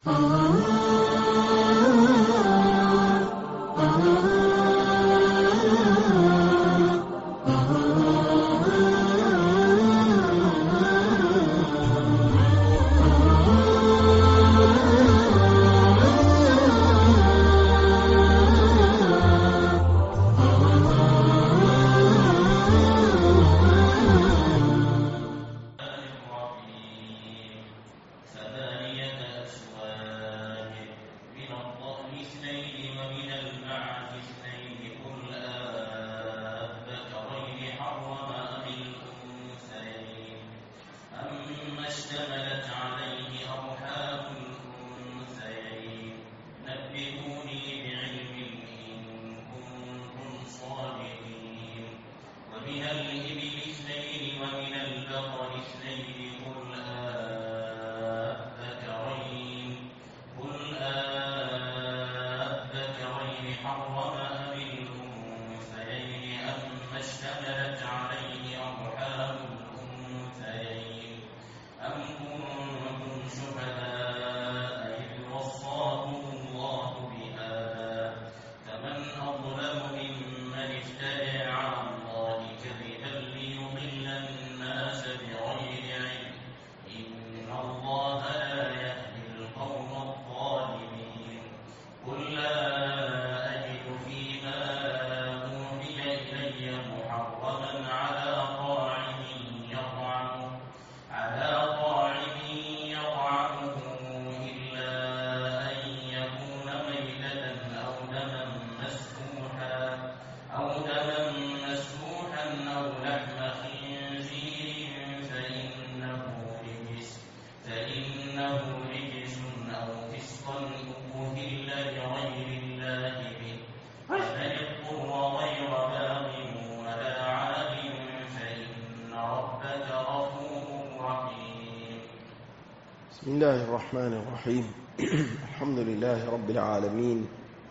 بسم الله الرحمن الرحيم. الحمد لله رب العالمين،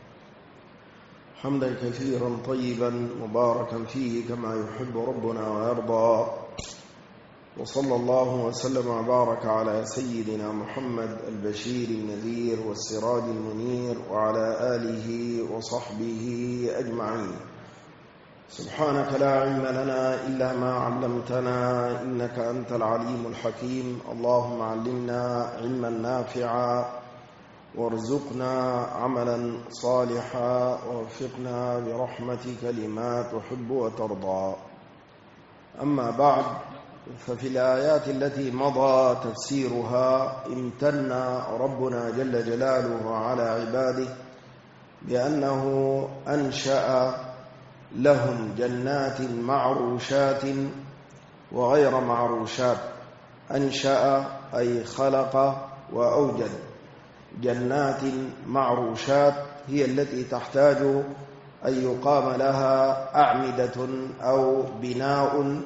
حمدا كثيرا طيبا مباركا فيه كما يحب ربنا ويرضى، وصلى الله وسلم وبارك على سيدنا محمد البشير النذير والسراج المنير وعلى آله وصحبه أجمعين. سبحانك لا علم لنا إلا ما علمتنا إنك أنت العليم الحكيم. اللهم علمنا علما نافعا وارزقنا عملا صالحا ووفقنا برحمتك لما تحب وترضى. أما بعد، ففي الآيات التي مضى تفسيرها امتن ربنا جل جلاله على عباده بأنه أنشأ لهم جنات معروشات وغير معروشات. أنشأ أي خلق وأوجد. جنات معروشات هي التي تحتاج أن يقام لها أعمدة أو بناء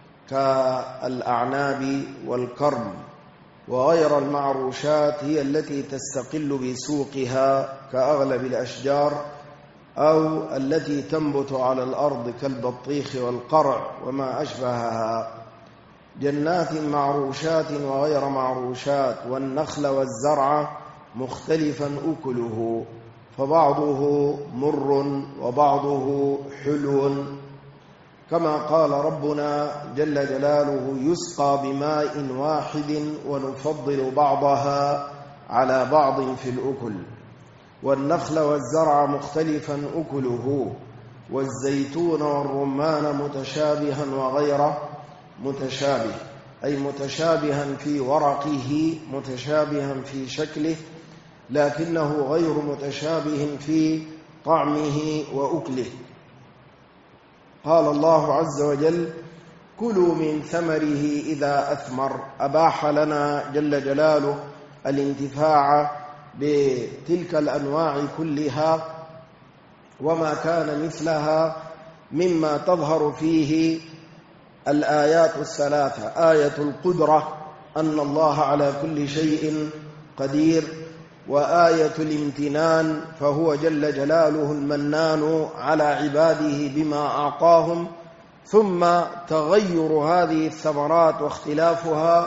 كالأعناب والكرم، وغير المعروشات هي التي تستقل بسوقها كأغلب الأشجار أو التي تنبت على الأرض كالبطيخ والقرع وما أشبهها. جنات معروشات وغير معروشات، والنخل والزرع مختلفا أكله، فبعضه مر وبعضه حلو، كما قال ربنا جل جلاله: يسقى بماء واحد ونفضل بعضها على بعض في الأكل. والنخل والزرع مختلفا أكله، والزيتون والرمان متشابها وغير متشابه، أي متشابها في ورقه، متشابها في شكله، لكنه غير متشابه في طعمه وأكله. قال الله عز وجل: كلوا من ثمره إذا أثمر. أباح لنا جل جلاله الانتفاع بتلك الأنواع كلها وما كان مثلها، مما تظهر فيه الآيات الثلاثة: آية القدرة أن الله على كل شيء قدير، وآية الامتنان فهو جل جلاله المنان على عباده بما أعطاهم، ثم تغير هذه الثمرات واختلافها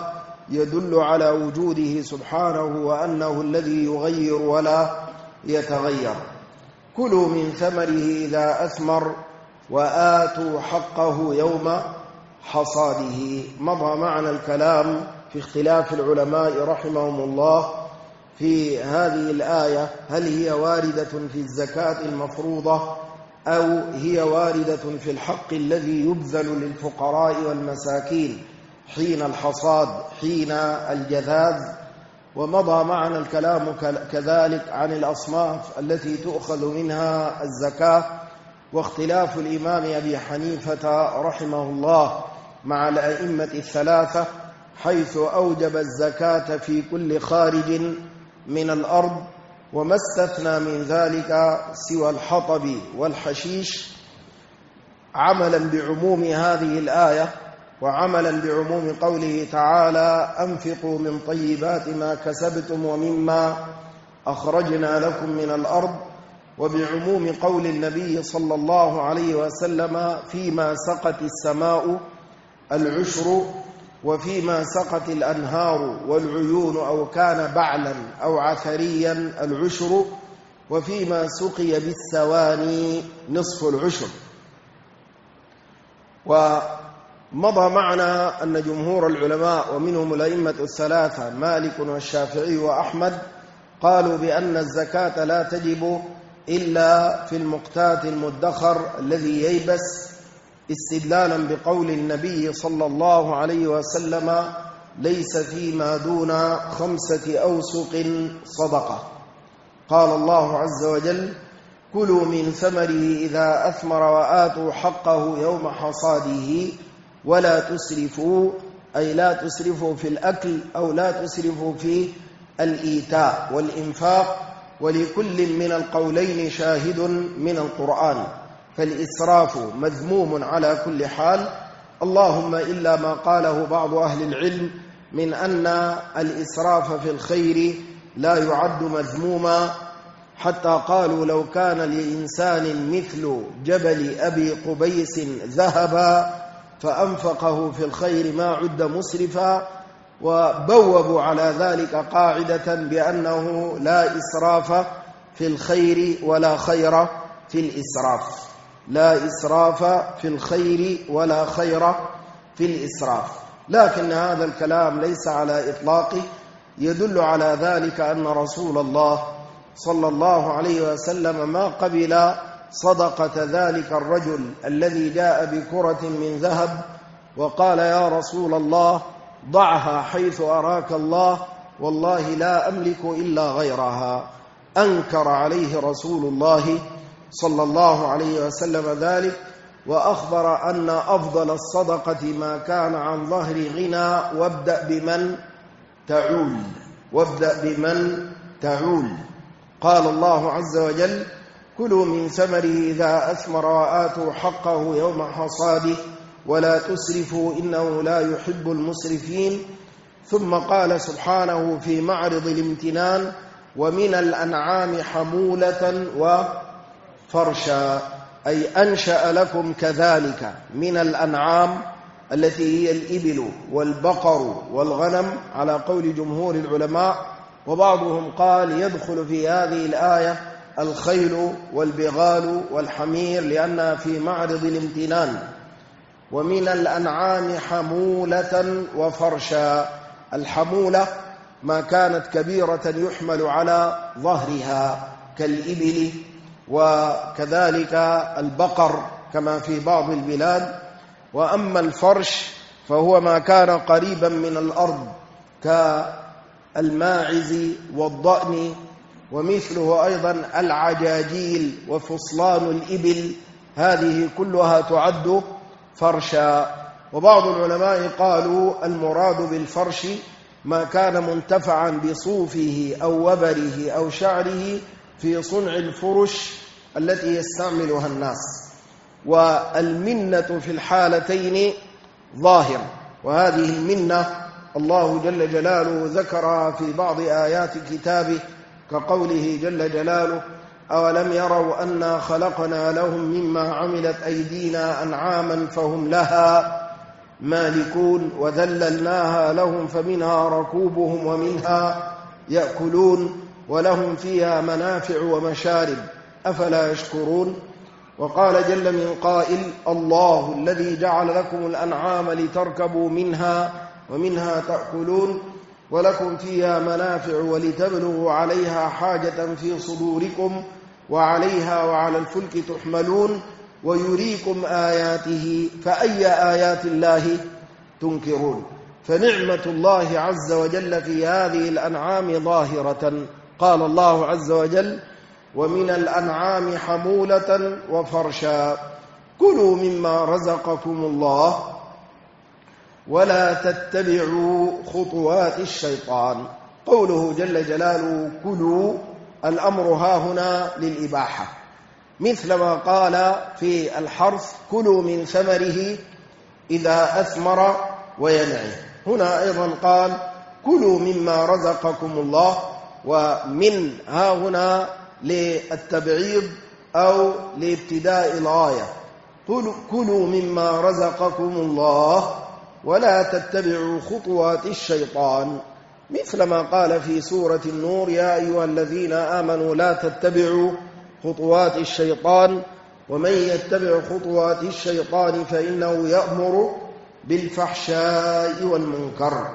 يدل على وجوده سبحانه وأنه الذي يغير ولا يتغير. كلوا من ثمره إذا أثمر وآتوا حقه يوم حصاده. مضى معنا الكلام في اختلاف العلماء رحمهم الله في هذه الآية، هل هي واردة في الزكاة المفروضة أو هي واردة في الحق الذي يبذل للفقراء والمساكين حين الحصاد حين الجذاذ. ومضى معنا الكلام كذلك عن الأصناف التي تؤخذ منها الزكاة، واختلاف الإمام أبي حنيفة رحمه الله مع الأئمة الثلاثة حيث أوجب الزكاة في كل خارج من الأرض، وما استثنى من ذلك سوى الحطب والحشيش، عملا بعموم هذه الآية وعملا بعموم قوله تعالى أنفقوا من طيبات ما كسبتم ومما أخرجنا لكم من الأرض، وبعموم قول النبي صلى الله عليه وسلم فيما سقت السماء العشر، وفيما سقت الأنهار والعيون أو كان بعلا أو عثريا العشر، وفيما سقي بالثواني نصف العشر. ومضى معنا أن جمهور العلماء ومنهم الأئمة الثلاثة مالك والشافعي وأحمد قالوا بأن الزكاة لا تجب إلا في المقتات المدخر الذي ييبس، استدلالا بقول النبي صلى الله عليه وسلم ليس فيما دون 5 أوسق صدقة. قال الله عز وجل كلوا من ثمره إذا أثمر وآتوا حقه يوم حصاده ولا تسرفوا، أي لا تسرفوا في الأكل أو لا تسرفوا في الإيتاء والإنفاق، ولكل من القولين شاهد من القرآن، فالإسراف مذموم على كل حال، اللهم إلا ما قاله بعض أهل العلم من أن الإسراف في الخير لا يعد مذموما، حتى قالوا لو كان لإنسان مثل جبل أبي قبيس ذهبا فأنفقه في الخير ما عد مسرفا، وبوبوا على ذلك قاعدة بأنه لا إسراف في الخير ولا خير في الإسراف، لا إسراف في الخير ولا خير في الإسراف. لكن هذا الكلام ليس على إطلاقه، يدل على ذلك أن رسول الله صلى الله عليه وسلم ما قبل صدقة ذلك الرجل الذي جاء بكرة من ذهب وقال يا رسول الله ضعها حيث أراك الله والله لا أملك إلا غيرها. أنكر عليه رسول الله صلى الله عليه وسلم ذلك، وأخبر أن أفضل الصدقة ما كان عن ظهر غنى وابدأ بمن تعول، وابدأ بمن تعول. قال الله عز وجل كلوا من ثمره إذا أثمر وآتوا حقه يوم حصاده ولا تسرفوا إنه لا يحب المسرفين. ثم قال سبحانه في معرض الامتنان ومن الأنعام حمولة وفرشا، أي أنشأ لكم كذلك من الأنعام التي هي الإبل والبقر والغنم على قول جمهور العلماء، وبعضهم قال يدخل في هذه الآية الخيل والبغال والحمير لأنها في معرض الامتنان. ومن الأنعام حمولة وفرشا، الحمولة ما كانت كبيرة يحمل على ظهرها كالإبل وكذلك البقر كما في بعض البلاد. وأما الفرش فهو ما كان قريبا من الأرض كالماعز والضأن، ومثله أيضا العجاجيل وفصلان الإبل، هذه كلها تعد فرشا. وبعض العلماء قالوا المراد بالفرش ما كان منتفعا بصوفه أو وبره أو شعره في صنع الفرش التي يستعملها الناس، والمنة في الحالتين ظاهر، وهذه المنة الله جل جلاله ذكرها في بعض آيات كتابه كقوله جل جلاله أولم يروا أنا خلقنا لهم مما عملت أيدينا أنعاما فهم لها مالكون وذللناها لهم فمنها ركوبهم ومنها يأكلون ولهم فيها منافع ومشارب أفلا يشكرون. وقال جل من قائل الله الذي جعل لكم الأنعام لتركبوا منها ومنها تأكلون ولكم فيها منافع ولتبلغوا عليها حاجة في صدوركم وعليها وعلى الفلك تحملون ويريكم آياته فأي آيات الله تنكرون. فنعمة الله عز وجل في هذه الأنعام ظاهرة. قال الله عز وجل ومن الأنعام حمولة وفرشا كلوا مما رزقكم الله ولا تتبعوا خطوات الشيطان. قوله جل جلاله كلوا الأمر هاهنا للإباحة مثل ما قال في الحرث كلوا من ثمره إذا أثمر وينعي. هنا أيضا قال كلوا مما رزقكم الله ومن هاهنا للتبعيض أو لابتداء الغاية. كلوا مما رزقكم الله ولا تتبعوا خطوات الشيطان مثل ما قال في سورة النور يا أيها الذين آمنوا لا تتبعوا خطوات الشيطان ومن يتبع خطوات الشيطان فإنه يأمر بالفحشاء والمنكر.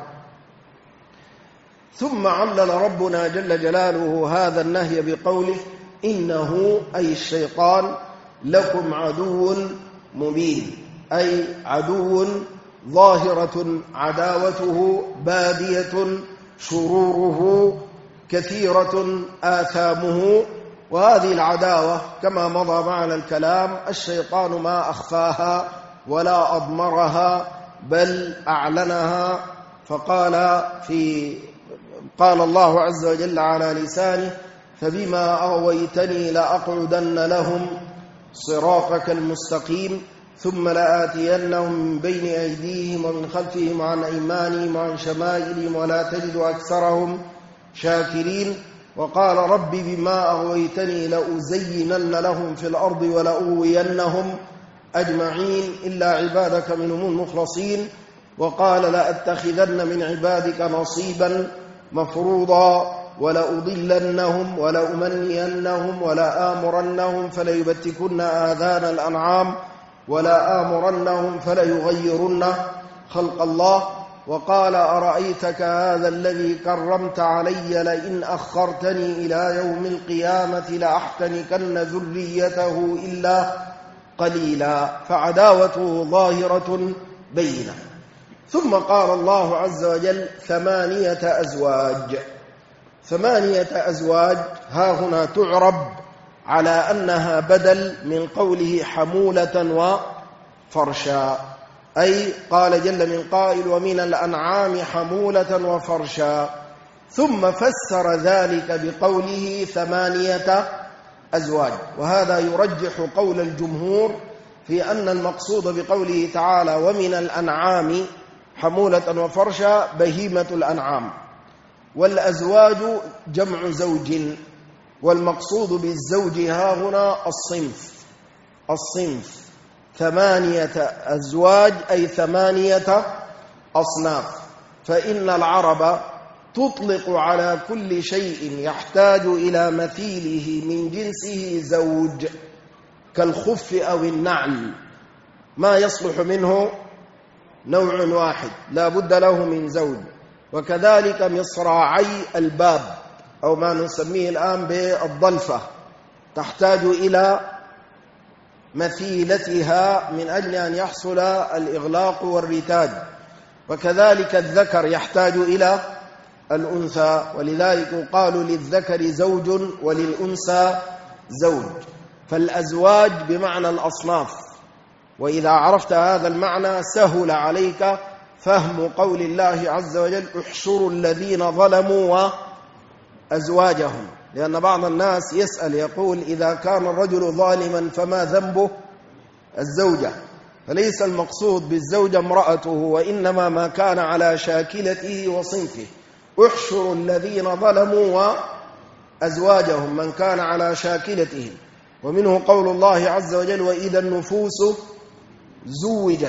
ثم علل ربنا جل جلاله هذا النهي بقوله إنه أي الشيطان لكم عدو مبين أي عدو ظاهرة عداوته بادية شروره كثيرة آثامه. وهذه العداوة كما مضى معنا الكلام الشيطان ما أخفاها ولا أضمرها بل أعلنها. قال الله عز وجل على لسانه فبما أغويتني لأقعدن لهم صراطك المستقيم ثم لآتينهم من بين أيديهم ومن خلفهم وعن أيمانهم وعن شمائلهم ولا تجد أكثرهم شاكرين. وقال رب بما أغويتني لأزينن لهم في الأرض ولأغوينهم أجمعين إلا عبادك منهم المخلصين. وقال لأتخذن من عبادك نصيبا مفروضا ولأضلنهم ولأمنينهم ولآمرنهم فليبتكن آذان الأنعام ولآمرنهم فليغيرن خلق الله. وقال أرأيتك هذا الذي كرمت علي لئن أخرتني إلى يوم القيامة لأحتنكن ذريته إلا قليلا. فعداوته ظاهرة بينة. ثم قال الله عز وجل 8 أزواج. 8 أزواج ها هنا تعرب على أنها بدل من قوله حمولة وفرشا أي قال جل من قائل ومن الأنعام حمولة وفرشا ثم فسر ذلك بقوله 8 أزواج. وهذا يرجح قول الجمهور في أن المقصود بقوله تعالى ومن الأنعام حمولة وفرشا بهيمة الأنعام والأزواج جمع زوج والمقصود بالزوج ها هنا الصنف 8 أزواج أي 8 أصناف. فإن العرب تطلق على كل شيء يحتاج إلى مثيله من جنسه زوج كالخف أو النعل ما يصلح منه نوع واحد لا بد له من زوج. وكذلك مصراعي الباب أو ما نسميه الآن بالضلفة تحتاج إلى مثيلتها من أجل أن يحصل الإغلاق والرتاج. وكذلك الذكر يحتاج إلى الأنثى ولذلك قالوا للذكر زوج وللأنثى زوج. فالأزواج بمعنى الأصناف. وإذا عرفت هذا المعنى سهل عليك فهم قول الله عز وجل احشروا الذين ظلموا وأزواجهم. لأن بعض الناس يسأل يقول إذا كان الرجل ظالما فما ذنبه الزوجة. فليس المقصود بالزوجة امرأته وإنما ما كان على شاكلته وصنفه. احشروا الذين ظلموا وأزواجهم من كان على شاكلتهم. ومنه قول الله عز وجل وإذا النفوس زوجت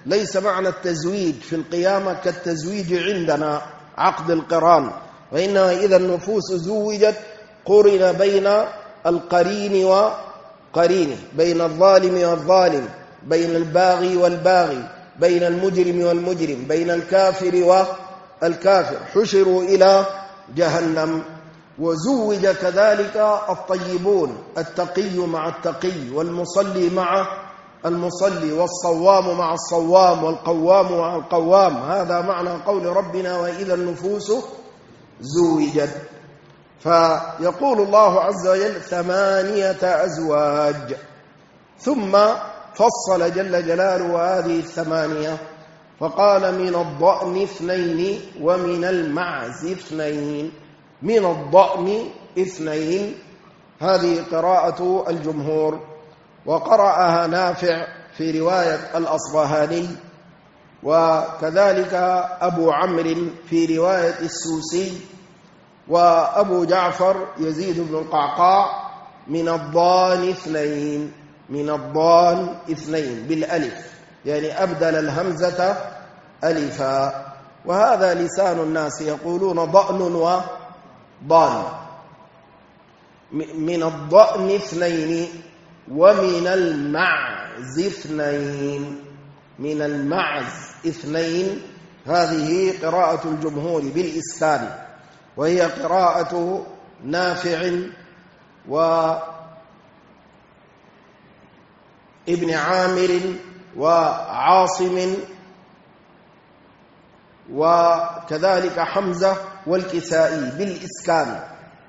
ليس معنى التزويج في القيامة كالتزويج عندنا عقد القران، وإنما إذا النفوس زوجت قرن بين القرين وقرينه، بين الظالم والظالم، بين الباغي والباغي، بين المجرم والمجرم، بين الكافر والكافر، حشروا إلى جهنم. وزوج كذلك الطيبون، التقي مع التقي، والمصلي مع المصلي، والصوام مع الصوام، والقوام مع القوام. هذا معنى قول ربنا وإذا النفوس زوجت. فيقول الله عز وجل 8 أزواج، ثم فصل جل جلاله هذه 8 فقال من الضأن 2 ومن المعز 2. من الضأن 2 هذه قراءة الجمهور، وقرأها نافع في رواية الأصبهاني، وكذلك أبو عمرو في رواية السوسي، وأبو جعفر يزيد بن القعقاع من الضان 2. من الضان 2 بالألف، يعني أبدل الهمزة ألفا. وهذا لسان الناس يقولون ضأن وضان. من الضأن 2 ومن المعز 2. من المعز 2 هذه قراءة الجمهور بالإسكان، وهي قراءة نافع وابن عامر وعاصم وكذلك حمزة والكسائي بالإسكان.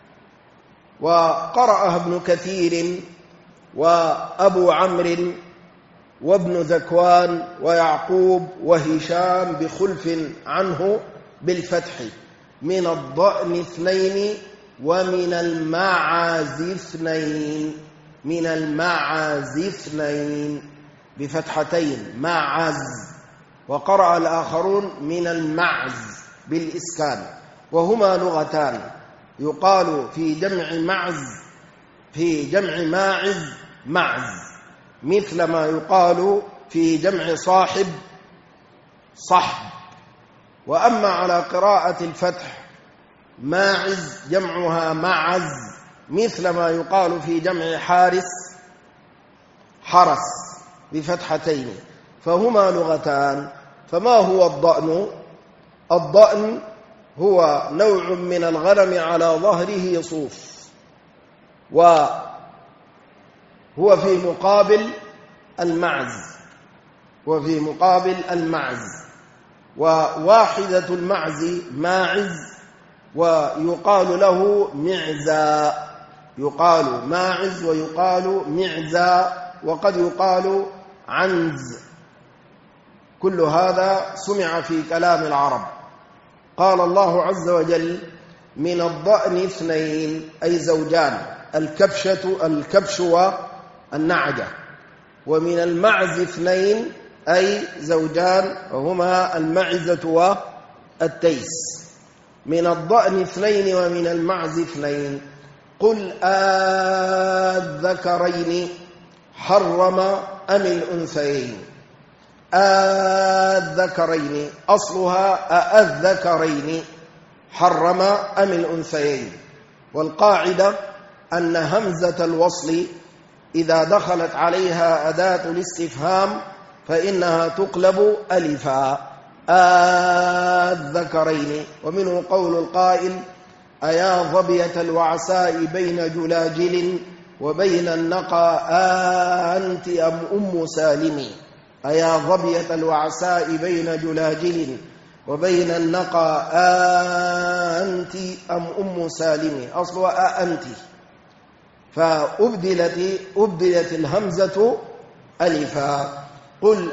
وقرأها ابن كثير وأبو عمرو وابن ذكوان ويعقوب وهشام بخلف عنه بالفتح. من الضأن 2 ومن المعز 2. من المعز 2 بفتحتين معز. وقرأ الآخرون من المعز بالإسكان، وهما لغتان، يقال في جمع معز في جمع ماعز معز، مثل ما يقال في جمع صاحب صحب. وأما على قراءة الفتح ماعز جمعها معز، مثل ما يقال في جمع حارس حرس بفتحتين، فهما لغتان. فما هو الضأن؟ الضأن هو نوع من الغنم على ظهره صوف، وهو في مقابل المعز، وفي مقابل المعز. وواحدة المعز ماعز، ويقال له معزى، يقال ماعز ويقال معزى، وقد يقال عنز. كل هذا سمع في كلام العرب. قال الله عز وجل من الضأن 2 أي زوجان، الكبش والنعجة. ومن المعز 2 أي زوجان، وهما المعزة والتيس. من الضأن 2 ومن المعز 2. قل آذكرين حرم أم الأنثيين؟ آذكرين أصلها أذكرين حرم أم الأنثيين. والقاعدة أن همزة الوصل إذا دخلت عليها أداة الاستفهام فإنها تقلب ألفا، الذكرين. ومنه قول القائل أيا ظبية الوعساء بين جلاجل وبين النقى أنت أم سالم. أيا ظبية الوعساء بين جلاجل وبين النقى أنت أم سالم، أصلها أنت، فأبدلت الهمزة ألفا. قل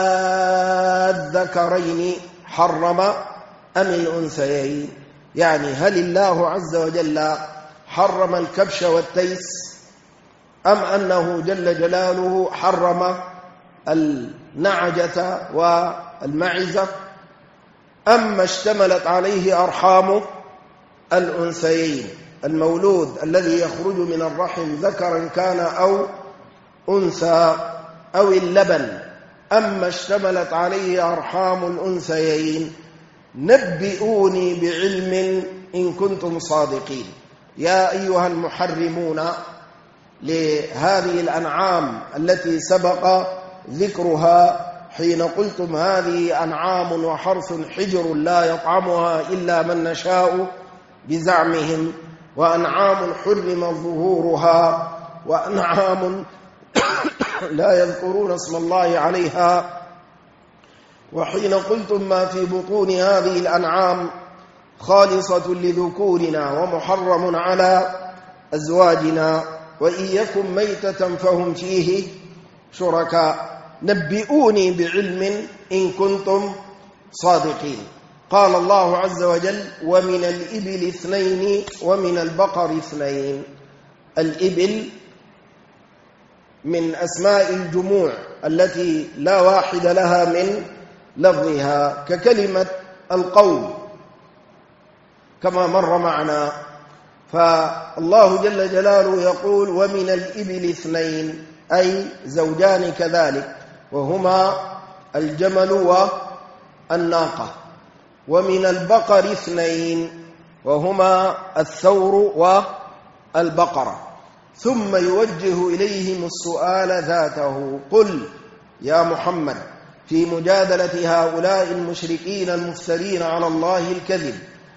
الذكرين حرم أم الأنثيين، يعني هل الله عز وجل حرم الكبش والتيس، أم أنه جل جلاله حرم النعجة والمعزة، أما اشتملت عليه أرحام الأنثيين، المولود الذي يخرج من الرحم ذكرا كان أو أنثى، أو اللبن أما اشتملت عليه أرحام الأنثيين نبئوني بعلم إن كنتم صادقين. يا أيها المحرمون لهذه الأنعام التي سبق ذكرها حين قلتم هذه أنعام وحرث حجر لا يطعمها إلا من نشاء بزعمهم، وأنعام حرم ظهورها، وأنعام لا يذكرون اسم الله عليها. وحين قلتم ما في بطون هذه الأنعام خالصة لذكورنا ومحرم على أزواجنا وإن يكن ميتة فهم فيه شركاء نبئوني بعلم إن كنتم صادقين. قال الله عز وجل ومن الإبل 2 ومن البقر 2. الإبل من أسماء الجموع التي لا واحد لها من لفظها، ككلمة القوم كما مر معنا. فالله جل جلاله يقول ومن الإبل 2 أي زوجان كذلك، وهما الجمل والناقة. ومن البقر 2 وهما الثور والبقرة. ثم يوجه إليهم السؤال ذاته قل يا محمد في مجادلة هؤلاء المشركين المفترين على الله الكذب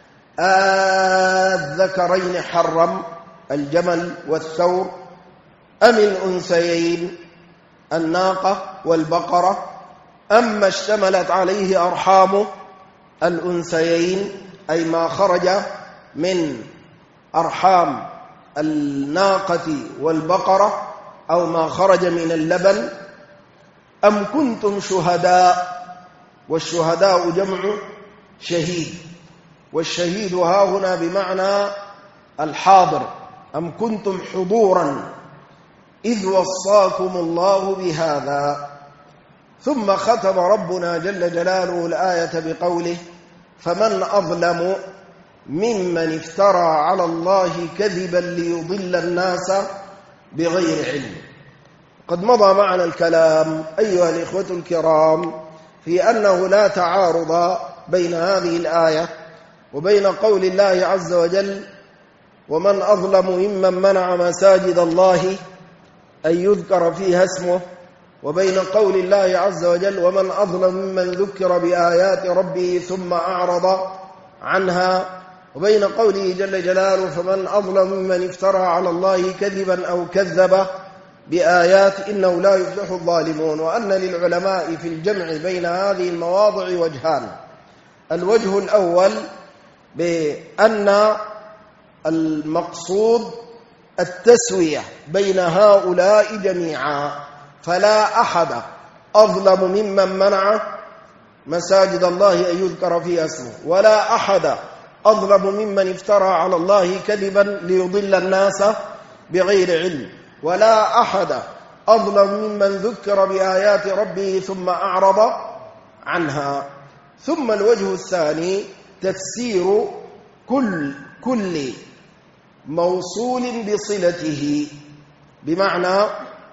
الذكرين حرم الجمل والثور أم الأنثيين الناقة والبقرة أما اشتملت عليه أرحام الأنثيين أي ما خرج من أرحام الناقة والبقرة أو ما خرج من اللبن أم كنتم شهداء. والشهداء جمع شهيد، والشهيد ها هنا بمعنى الحاضر. أم كنتم حضورا إذ وصاكم الله بهذا. ثم ختم ربنا جل جلاله الآية بقوله فمن أظلم ممن افترى على الله كذبا ليضل الناس بغير علم. قد مضى معنا الكلام أيها الإخوة الكرام في أنه لا تعارض بين هذه الآية وبين قول الله عز وجل ومن أظلم ممن منع مساجد الله أن يذكر فيها اسمه، وبين قول الله عز وجل ومن أظلم ممن ذكر بآيات ربه ثم أعرض عنها، وبين قوله جل جلاله فمن أظلم ممن افترى على الله كذبا أو كذب بآيات إنه لا يفلح الظالمون. وأن للعلماء في الجمع بين هذه المواضع وجهان. الوجه الأول بأن المقصود التسوية بين هؤلاء جميعا، فلا أحد أظلم ممن منع مساجد الله أن يذكر فيها اسمه، ولا أحد أظلم ممن افترى على الله كذبا ليضل الناس بغير علم، ولا أحد أظلم ممن ذكر بآيات ربه ثم أعرض عنها. ثم الوجه الثاني تفسير كل موصول بصلته، بمعنى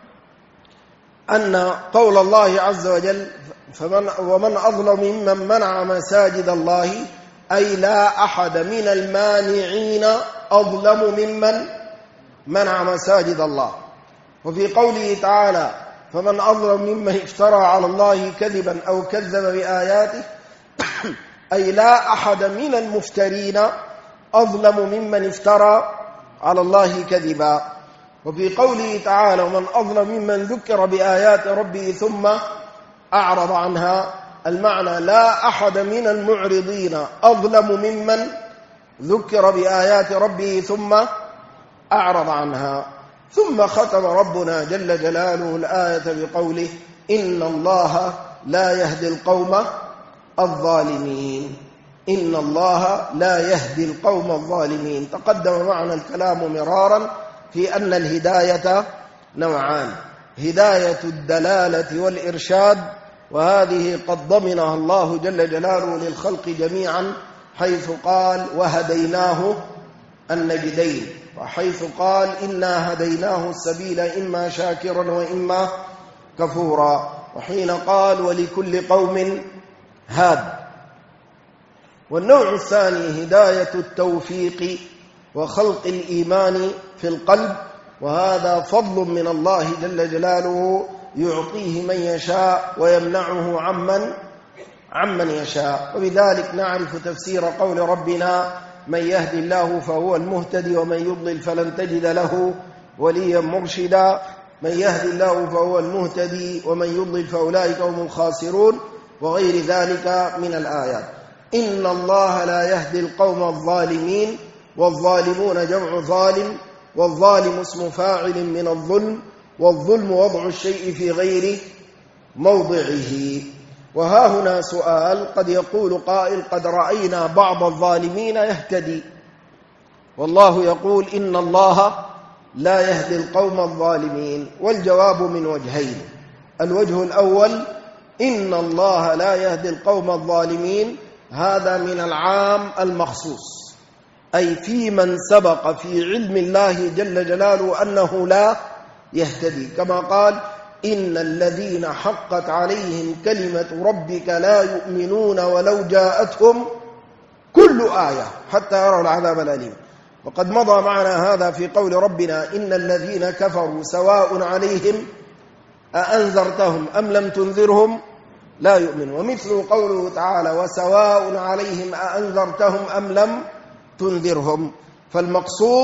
أن قول الله عز وجل ومن أظلم ممن منع مساجد الله أي لا أحد من المانعين أظلم ممن منع مساجد الله. وفي قوله تعالى فمن أظلم ممن افترى على الله كذبا أو كذب بآياته أي لا أحد من المفترين أظلم ممن افترى على الله كذبا. وفي قوله تعالى ومن أظلم ممن ذكر بآيات ربه ثم أعرض عنها، المعنى لا أحد من المعرضين أظلم ممن ذكر بآيات ربه ثم أعرض عنها. ثم ختم ربنا جل جلاله الآية بقوله إن الله لا يهدي القوم الظالمين. إن الله لا يهدي القوم الظالمين. تقدم معنا الكلام مرارا في أن الهداية نوعان: هداية الدلالة والإرشاد، وهذه قد ضمنها الله جل جلاله للخلق جميعا حيث قال وهديناه النجدين، وحيث قال إنا هديناه السبيل إما شاكرا وإما كفورا. وحين قال ولكل قوم هاد. والنوع الثاني هداية التوفيق وخلق الإيمان في القلب، وهذا فضل من الله جل جلاله يعطيه من يشاء ويمنعه عمن يشاء. وبذلك نعرف تفسير قول ربنا من يهدي الله فهو المهتدي ومن يضلل فلن تجد له وليا مرشدا. من يهدي الله فهو المهتدي ومن يضلل فأولئك هم الخاسرون، وغير ذلك من الآيات. إن الله لا يهدي القوم الظالمين، والظالمون جمع ظالم، والظالم اسم فاعل من الظلم، والظلم وضع الشيء في غير موضعه. وها هنا سؤال، قد يقول قائل قد رأينا بعض الظالمين يهتدي، والله يقول إن الله لا يهدي القوم الظالمين. والجواب من وجهين: الوجه الأول إن الله لا يهدي القوم الظالمين، هذا من العام المخصوص، أي في من سبق في علم الله جل جلاله أنه لا يهتدي، كما قال إن الذين حقت عليهم كلمة ربك لا يؤمنون ولو جاءتهم كل آية حتى يروا العذاب الأليم. وقد مضى معنا هذا في قول ربنا إن الذين كفروا سواء عليهم أأنذرتهم أم لم تنذرهم لا يؤمنون. ومثل قوله تعالى وسواء عليهم أأنذرتهم أم لم تنذرهم. فالمقصود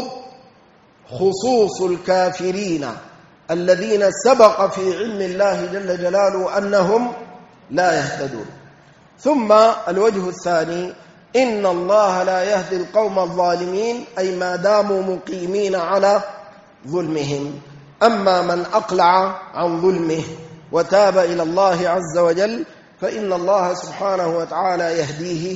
خصوص الكافرين الذين سبق في علم الله جل جلاله أنهم لا يهتدون. ثم الوجه الثاني إن الله لا يهدي القوم الظالمين، أي ما داموا مقيمين على ظلمهم. أما من أقلع عن ظلمه وتاب إلى الله عز وجل فإن الله سبحانه وتعالى يهديه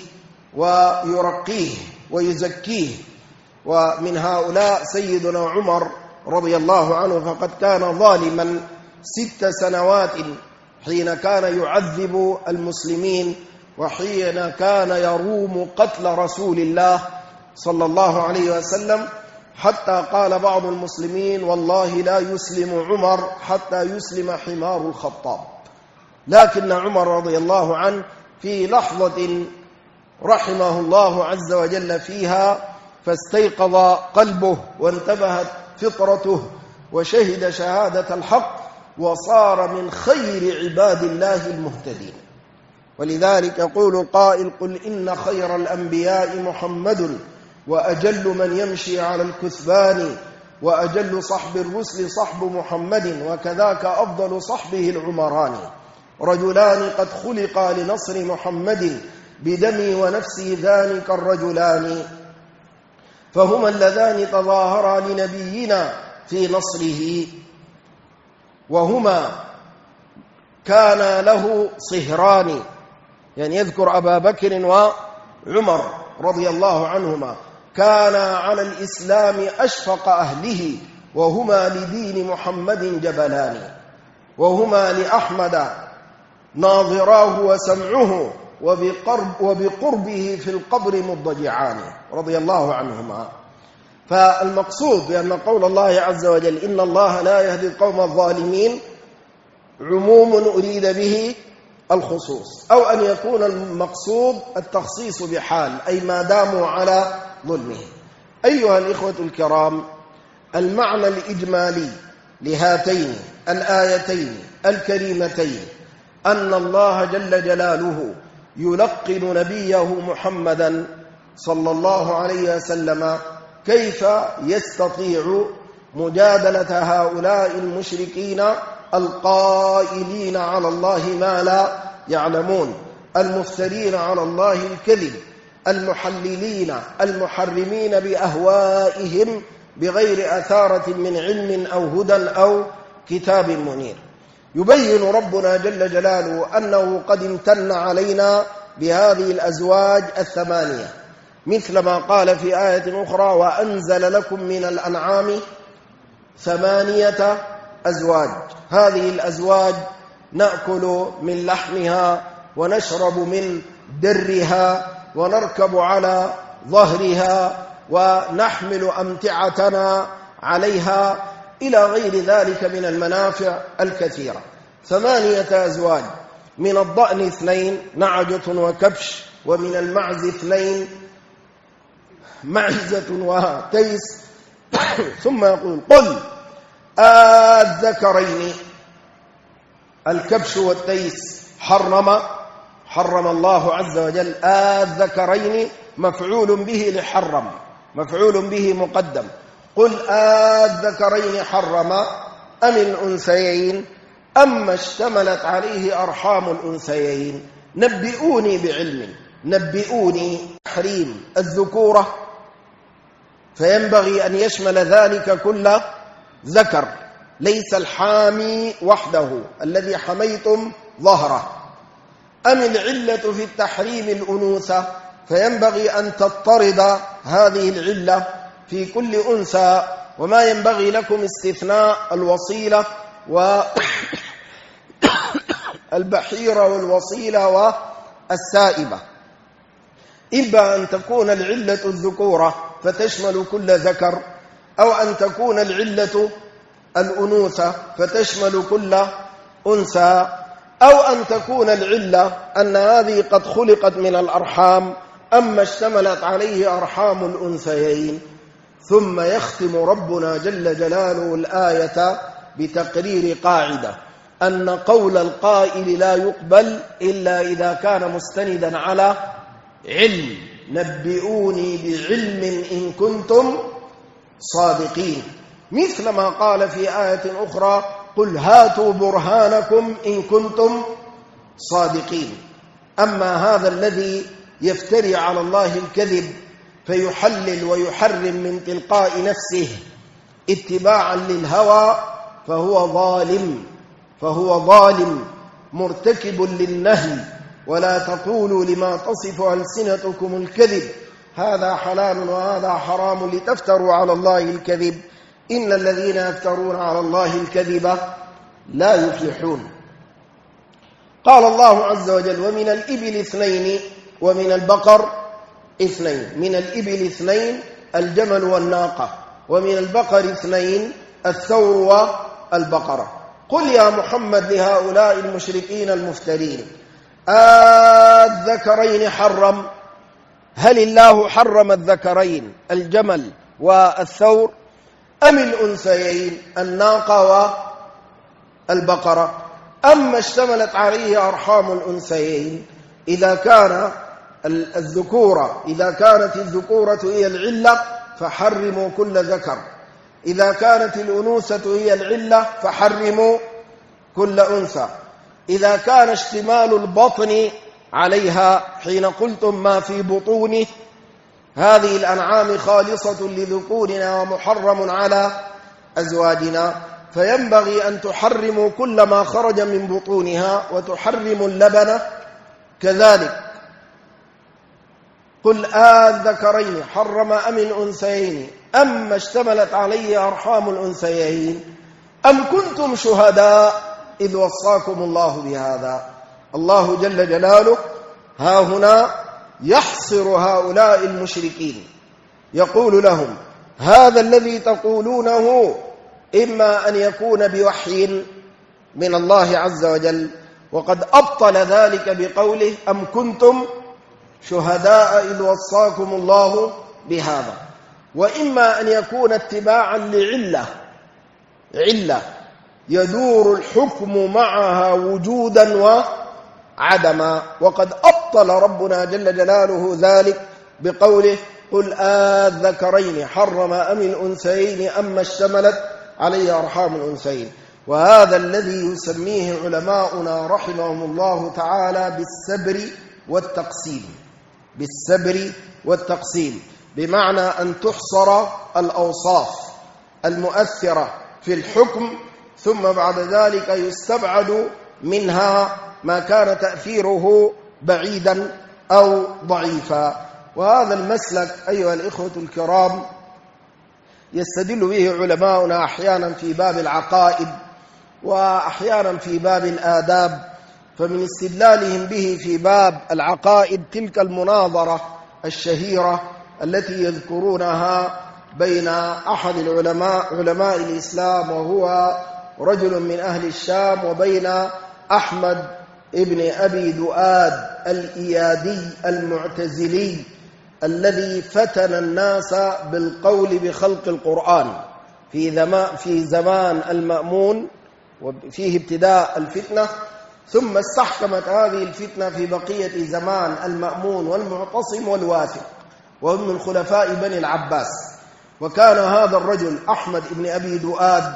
ويرقيه ويزكيه. ومن هؤلاء سيدنا عمر رضي الله عنه، فقد كان ظالما 6 سنوات حين كان يعذب المسلمين، وحين كان يروم قتل رسول الله صلى الله عليه وسلم، حتى قال بعض المسلمين والله لا يسلم عمر حتى يسلم حمار الخطاب. لكن عمر رضي الله عنه في لحظة رحمه الله عز وجل فيها فاستيقظ قلبه وانتبهت فطرته وشهد شهادة الحق، وصار من خير عباد الله المهتدين. ولذلك يقول القائل قل إن خير الأنبياء محمد وأجل من يمشي على الكثبان، وأجل صحب الرسل صحب محمد، وكذاك أفضل صحبه العمران. رجلان قد خلقا لنصر محمد بدمي ونفسي ذلك الرجلان، فهما اللذان تظاهرا لنبينا في نصره، وهما كان له صهران، يعني يذكر أبا بكر وعمر رضي الله عنهما، كان على الإسلام أشفق أهله، وهما لدين محمد جبلان، وهما لأحمد ناظراه وسمعه، وبقربه في القبر مضجعان رضي الله عنهما. فالمقصود بأن قول الله عز وجل إن الله لا يهدي القوم الظالمين عموم أريد به الخصوص، أو أن يكون المقصود التخصيص بحال، أي ما داموا على ظلمه. أيها الإخوة الكرام، المعنى الإجمالي لهاتين الآيتين الكريمتين أن الله جل جلاله يلقن نبيه محمدا صلى الله عليه وسلم كيف يستطيع مجادلة هؤلاء المشركين القائلين على الله ما لا يعلمون، المفترين على الله الكذب، المحللين المحرمين بأهوائهم بغير أثارة من علم أو هدى أو كتاب منير. يبين ربنا جل جلاله أنه قد امتن علينا بهذه الأزواج 8، مثل ما قال في آية أخرى وأنزل لكم من الأنعام 8 أزواج. هذه الأزواج نأكل من لحمها ونشرب من درها ونركب على ظهرها ونحمل أمتعتنا عليها إلى غير ذلك من المنافع الكثيرة. 8 أزواج، من الضأن 2 نعجة وكبش، ومن المعز 2 معزة وتيس. ثم يقول قل الذكرين الكبش والتيس حرم الله عز وجل. الذكرين مفعول به لحرم، مفعول به مقدم. قل الذكرين حرم أم الأنثيين أما اشتملت عليه أرحام الأنثيين. نبئوني بعلم، نبئوني تحريم الذكورة، فينبغي أن يشمل ذلك كل ذكر، ليس الحامي وحده الذي حميتم ظهره. أم العلة في التحريم الأنوثة، فينبغي أن تضطرد هذه العلة في كل أنثى، وما ينبغي لكم استثناء الوصيلة والبحيرة والوصيلة والسائبة. إما أن تكون العلة الذكورة فتشمل كل ذكر، أو أن تكون العلة الأنوثة فتشمل كل أنثى، أو أن تكون العلة أن هذه قد خلقت من الأرحام أما اشتملت عليه أرحام الأنثيين. ثم يختم ربنا جل جلاله الآية بتقرير قاعدة أن قول القائل لا يقبل إلا إذا كان مستندا على علم. نبئوني بعلم إن كنتم صادقين، مثل ما قال في آية أخرى قل هاتوا برهانكم إن كنتم صادقين. أما هذا الذي يفتري على الله الكذب فيحلل ويحرم من تلقاء نفسه اتباعا للهوى فهو ظالم مرتكب للنهي. ولا تقولوا لما تصف ألسنتكم الكذب هذا حلال وهذا حرام لتفتروا على الله الكذب إن الذين يفترون على الله الكذب لا يفلحون. قال الله عز وجل ومن الإبل 2 ومن البقر 2. من الإبل 2 الجمل والناقة، ومن البقر 2 الثور والبقرة. قل يا محمد لهؤلاء المشركين المفترين الذكرين حرم، هل الله حرم الذكرين الجمل والثور أم الأنثيين الناقة والبقرة؟ أما اشتملت عليه أرحام الأنثيين إذا كانت الذكورة هي العلة فحرموا كل ذكر، إذا كانت الأنوثة هي العلة فحرموا كل أنثى، إذا كان اشتمال البطن عليها حين قلتم ما في بطونه هذه الأنعام خالصة لذكورنا ومحرم على أزواجنا، فينبغي أن تحرموا كل ما خرج من بطونها وتحرموا اللبن كذلك. قل الذكرين حرم أم الأنثيين أما اشتملت عليه أرحام الأنثيين أم كنتم شهداء إذ وصاكم الله بهذا. الله جل جلاله ها هنا يحصر هؤلاء المشركين، يقول لهم هذا الذي تقولونه إما أن يكون بوحي من الله عز وجل، وقد أبطل ذلك بقوله أم كنتم شهداء إذ وصاكم الله بهذا، وإما أن يكون اتباعا لعلة يدور الحكم معها وجودا وعدما، وقد أبطل ربنا جل جلاله ذلك بقوله قل الذكرين حرم أم الأنثيين أما اشتملت عليه أرحام الأنثيين. وهذا الذي يسميه علماؤنا رحمهم الله تعالى بالسبر والتقسيم، بمعنى أن تحصر الأوصاف المؤثرة في الحكم ثم بعد ذلك يستبعد منها ما كان تأثيره بعيدا أو ضعيفا. وهذا المسلك أيها الإخوة الكرام يستدل به علماؤنا أحيانا في باب العقائد وأحيانا في باب الآداب. فمن استدلالهم به في باب العقائد تلك المناظرة الشهيرة التي يذكرونها بين أحد علماء الإسلام رجل من أهل الشام وبين أحمد ابن أبي دؤاد الإيادي المعتزلي الذي فتن الناس بالقول بخلق القرآن في زمان المأمون وفيه ابتداء الفتنة، ثم استحكمت هذه الفتنة في بقية زمان المأمون والمعتصم والواثق، وهم من خلفاء بني العباس. وكان هذا الرجل أحمد بن أبي دؤاد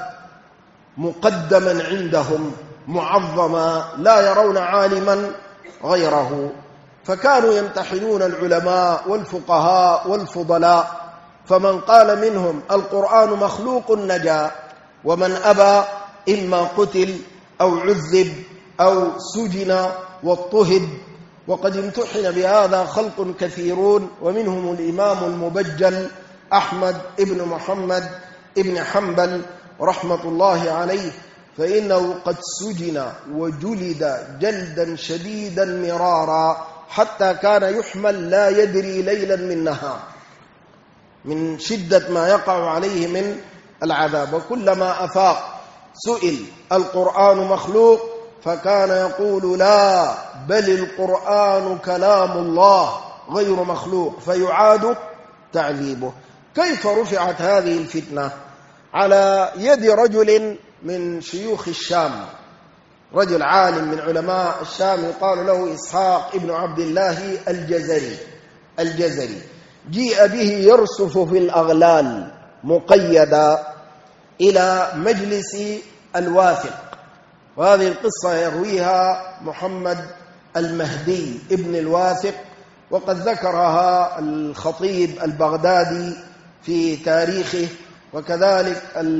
مقدما عندهم معظما، لا يرون عالما غيره، فكانوا يمتحنون العلماء والفقهاء والفضلاء، فمن قال منهم القرآن مخلوق نجا، ومن أبى إما قتل أو عذب أو سجن واضطهد. وقد امتحن بهذا خلق كثيرون، ومنهم الإمام المبجل أحمد ابن محمد ابن حنبل رحمة الله عليه، فإنه قد سجن وجلد جلدا شديدا مرارا حتى كان يحمل لا يدري ليلا من نهار من شدة ما يقع عليه من العذاب. وكلما أفاق سئل القرآن مخلوق، فكان يقول لا، بل القرآن كلام الله غير مخلوق، فيعاد تعذيبه. كيف رفعت هذه الفتنة؟ على يد رجل من شيوخ الشام، رجل عالم من علماء الشام يقال له إسحاق ابن عبد الله الجزري، جيء به يرصف في الأغلال مقيدا إلى مجلس الواثق. وهذه القصة يرويها محمد المهدي ابن الواثق، وقد ذكرها الخطيب البغدادي في تاريخه، وكذلك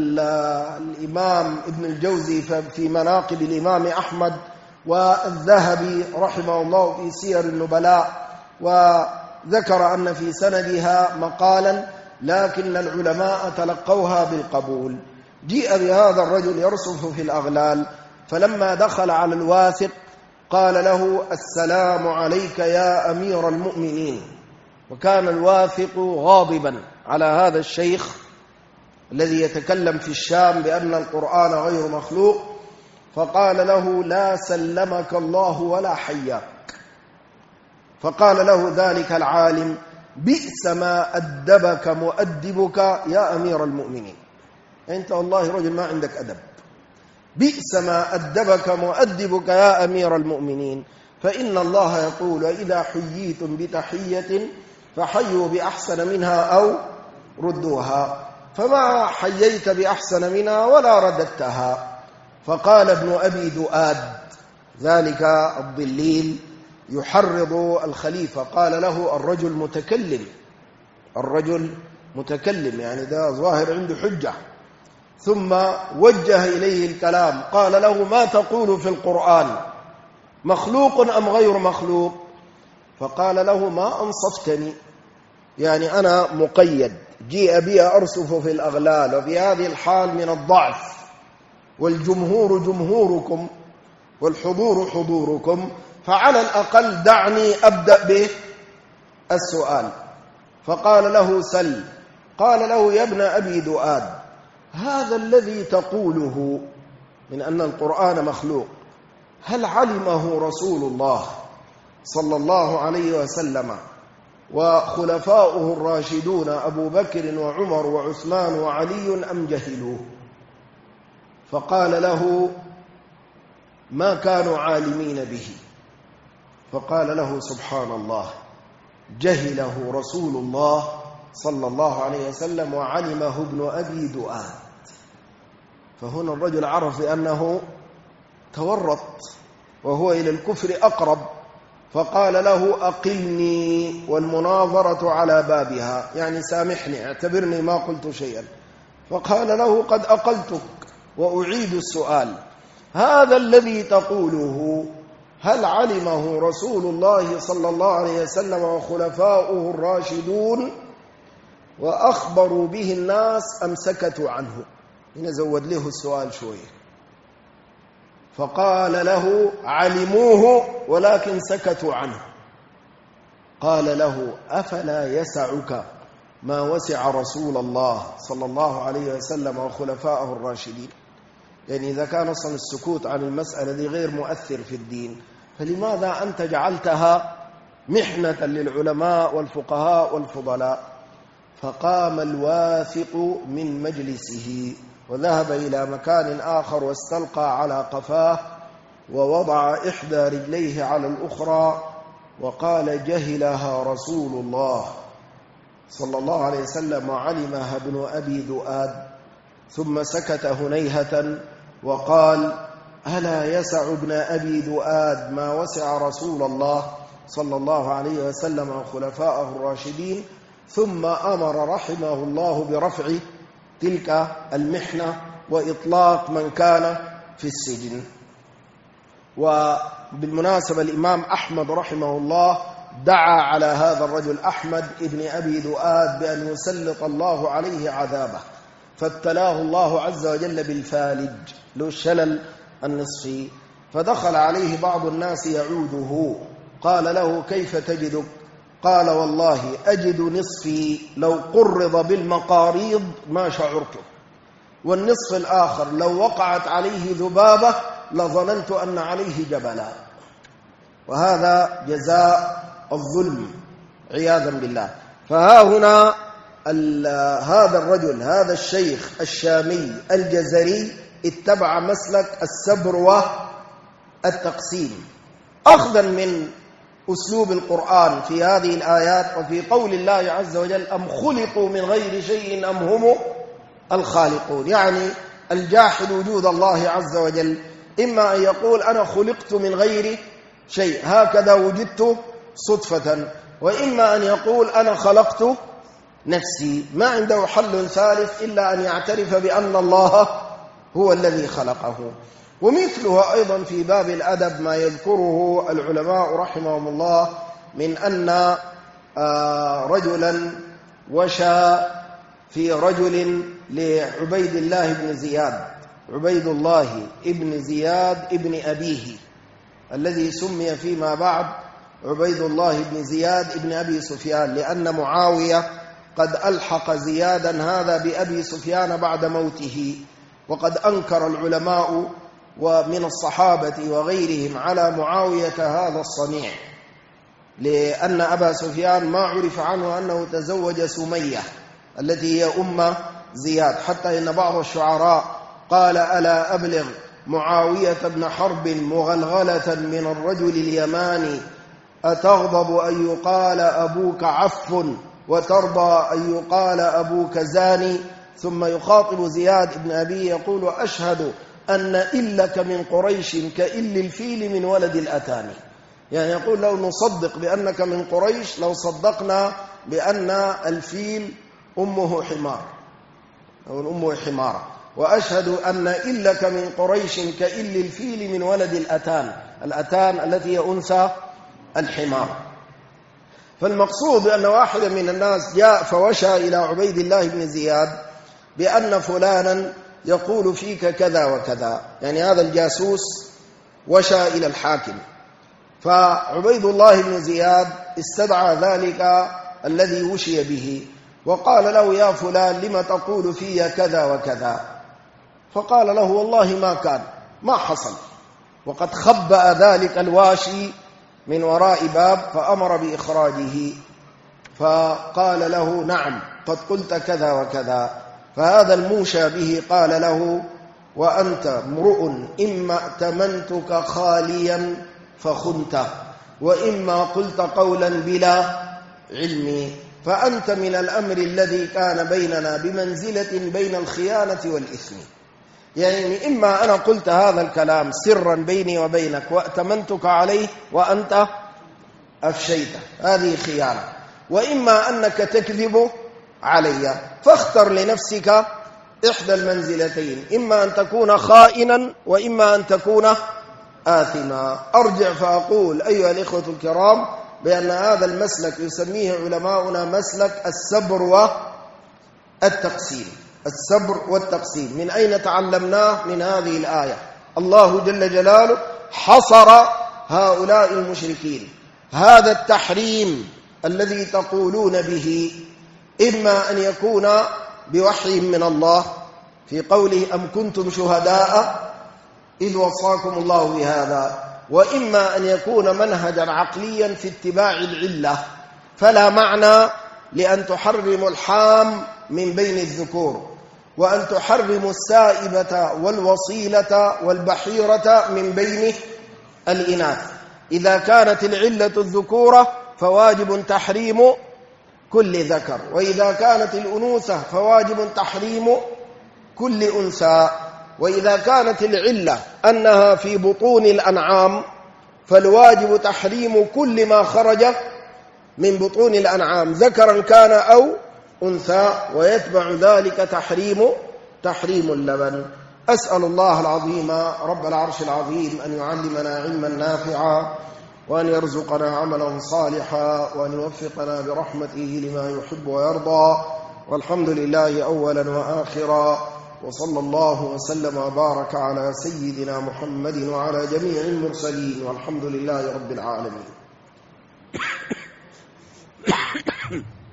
الإمام ابن الجوزي في مناقب الإمام أحمد، والذهبي رحمه الله في سير النبلاء، وذكر أن في سندها مقالا لكن العلماء تلقوها بالقبول. جيء بهذا الرجل يرصف في الأغلال، فلما دخل على الواثق قال له السلام عليك يا أمير المؤمنين. وكان الواثق غاضبا على هذا الشيخ الذي يتكلم في الشام بأن القرآن غير مخلوق، فقال له لا سلمك الله ولا حياك. فقال له ذلك العالم بئس ما أدبك مؤدبك يا أمير المؤمنين، أنت والله رجل ما عندك أدب، بئس ما أدبك مؤدبك يا أمير المؤمنين، فإن الله يقول إذا حييتم بتحية فحيوا بأحسن منها أو ردوها، فما حييت بأحسن منها ولا رددتها. فقال ابن أبي دؤاد ذلك الضليل يحرض الخليفة، قال له الرجل متكلم يعني ده ظاهر عنده حجة، ثم وجه إليه الكلام، قال له ما تقول في القرآن، مخلوق أم غير مخلوق؟ فقال له ما أنصفتني، يعني أنا مقيد، جيء بي أرصف في الأغلال، وفي هذه الحال من الضعف، والجمهور جمهوركم والحضور حضوركم، فعلى الأقل دعني أبدأ بالسؤال. فقال له سل. قال له يا ابن أبي دؤاد، هذا الذي تقوله من أن القرآن مخلوق هل علمه رسول الله صلى الله عليه وسلم وخلفاؤه الراشدون أبو بكر وعمر وعثمان وعلي أم جهلوه؟ فقال له ما كانوا عالمين به. فقال له سبحان الله، جهله رسول الله صلى الله عليه وسلم وعلمه ابن أبي دؤاد. فهنا الرجل عرف بأنه تورط وهو إلى الكفر أقرب، فقال له أقلني والمناظرة على بابها، يعني سامحني اعتبرني ما قلت شيئا. فقال له قد أقلتك وأعيد السؤال، هذا الذي تقوله هل علمه رسول الله صلى الله عليه وسلم وخلفاؤه الراشدون وأخبروا به الناس أم سكتوا عنه؟ هنا زود له السؤال شوية. فقال له علموه ولكن سكتوا عنه. قال له أفلا يسعك ما وسع رسول الله صلى الله عليه وسلم وخلفاءه الراشدين؟ يعني إذا كان أصلا السكوت عن المسألة دي غير مؤثر في الدين، فلماذا أنت جعلتها محنة للعلماء والفقهاء والفضلاء؟ فقام الواثق من مجلسه وذهب إلى مكان آخر واستلقى على قفاه ووضع إحدى رجليه على الأخرى وقال: جهلها رسول الله صلى الله عليه وسلم وعلمها ابن أبي ذؤاد. ثم سكت هنيهة وقال: ألا يسع ابن أبي ذؤاد ما وسع رسول الله صلى الله عليه وسلم وخلفاءه الراشدين؟ ثم أمر رحمه الله برفع تلك المحنة وإطلاق من كان في السجن. وبالمناسبة الإمام أحمد رحمه الله دعا على هذا الرجل أحمد ابن أبي ذؤاد بأن يسلط الله عليه عذابه، فابتلاه الله عز وجل بالفالج له الشلل النصفي. فدخل عليه بعض الناس يعوده، قال له: كيف تجدك؟ قال: والله أجد نصفي لو قرض بالمقاريض ما شعرته، والنصف الآخر لو وقعت عليه ذبابة لظننت أن عليه جبلا. وهذا جزاء الظلم عياذا بالله. فها هنا هذا الرجل، هذا الشيخ الشامي الجزري، اتبع مسلك السبر والتقسيم، أخذا من أسلوب القرآن في هذه الآيات وفي قول الله عز وجل: أم خلقوا من غير شيء أم هم الخالقون. يعني الجاحد وجود الله عز وجل إما أن يقول: أنا خلقت من غير شيء هكذا وجدت صدفة، وإما أن يقول: أنا خلقت نفسي. ما عنده حل ثالث إلا أن يعترف بأن الله هو الذي خلقه. ومثلها أيضا في باب الأدب ما يذكره العلماء رحمهم الله من أن رجلا وشى في رجل لعبيد الله بن زياد، عبيد الله ابن زياد ابن أبيه الذي سمي فيما بعد عبيد الله بن زياد ابن أبي سفيان، لأن معاوية قد ألحق زيادا هذا بأبي سفيان بعد موته. وقد أنكر العلماء ومن الصحابة وغيرهم على معاوية هذا الصنيع، لأن أبا سفيان ما عرف عنه أنه تزوج سمية التي هي أم زياد، حتى إن بعض الشعراء قال: ألا أبلغ معاوية بن حرب مغلغلة من الرجل اليماني، أتغضب أن يقال أبوك عف وترضى أن يقال أبوك زاني. ثم يخاطب زياد بن أبي يقول: أشهد أن إلك من قريش كإل الفيل من ولد الأتاني. يعني يقول: لو نصدق بأنك من قريش لو صدقنا بأن الفيل أمه حمار أو أمه حمارة، وأشهد أن إلك من قريش كإل الفيل من ولد الأتان التي هي أنثى الحمار. فالمقصود أن واحدا من الناس جاء فوشى إلى عبيد الله بن زياد بأن فلانا يقول فيك كذا وكذا، يعني هذا الجاسوس وشى إلى الحاكم. فعبيد الله بن زياد استدعى ذلك الذي وشي به وقال له: يا فلان لما تقول في كذا وكذا؟ فقال له: والله ما كان، ما حصل. وقد خبأ ذلك الواشي من وراء باب فأمر بإخراجه، فقال له: نعم قد قلت كذا وكذا. فهذا الموشى به قال له: وأنت امرؤ إما ائتمنتك خاليا فخنت، وإما قلت قولا بلا علم، فأنت من الأمر الذي كان بيننا بمنزلة بين الخيانة والإثم. يعني إما أنا قلت هذا الكلام سرا بيني وبينك وأتمنتك عليه وأنت أفشيته، هذه خيانة، وإما أنك تكذب علي، فاختر لنفسك إحدى المنزلتين، إما أن تكون خائنا وإما أن تكون آثما. أرجع فأقول أيها الإخوة الكرام بأن هذا المسلك يسميه علماؤنا مسلك السبر والتقسيم. السبر والتقسيم من أين تعلمناه؟ من هذه الآية. الله جل جلاله حصر هؤلاء المشركين. هذا التحريم الذي تقولون به إما أن يكون بوحي من الله، في قوله أم كنتم شهداء إذ وصاكم الله بهذا. وإما أن يكون منهجا عقليا في اتباع العلة، فلا معنى لأن تحرم الحام من بين الذكور، وأن تحرم السائبة والوصيلة والبحيرة من بين الإناث. إذا كانت العلة الذكورة فواجب تحريم كل ذكر، وإذا كانت الأنوثة فواجب تحريم كل أنثى. وإذا كانت العلة أنها في بطون الأنعام فالواجب تحريم كل ما خرج من بطون الأنعام ذكرا كان أو أنثى، ويتبع ذلك تحريم اللبن. أسأل الله العظيم رب العرش العظيم أن يعلمنا علما نافعا، وأن يرزقنا عملا صالحا، وأن يوفقنا برحمته لما يحب ويرضى. والحمد لله أولا وآخرا، وصلى الله وسلم وبارك على سيدنا محمد وعلى جميع المرسلين، والحمد لله رب العالمين.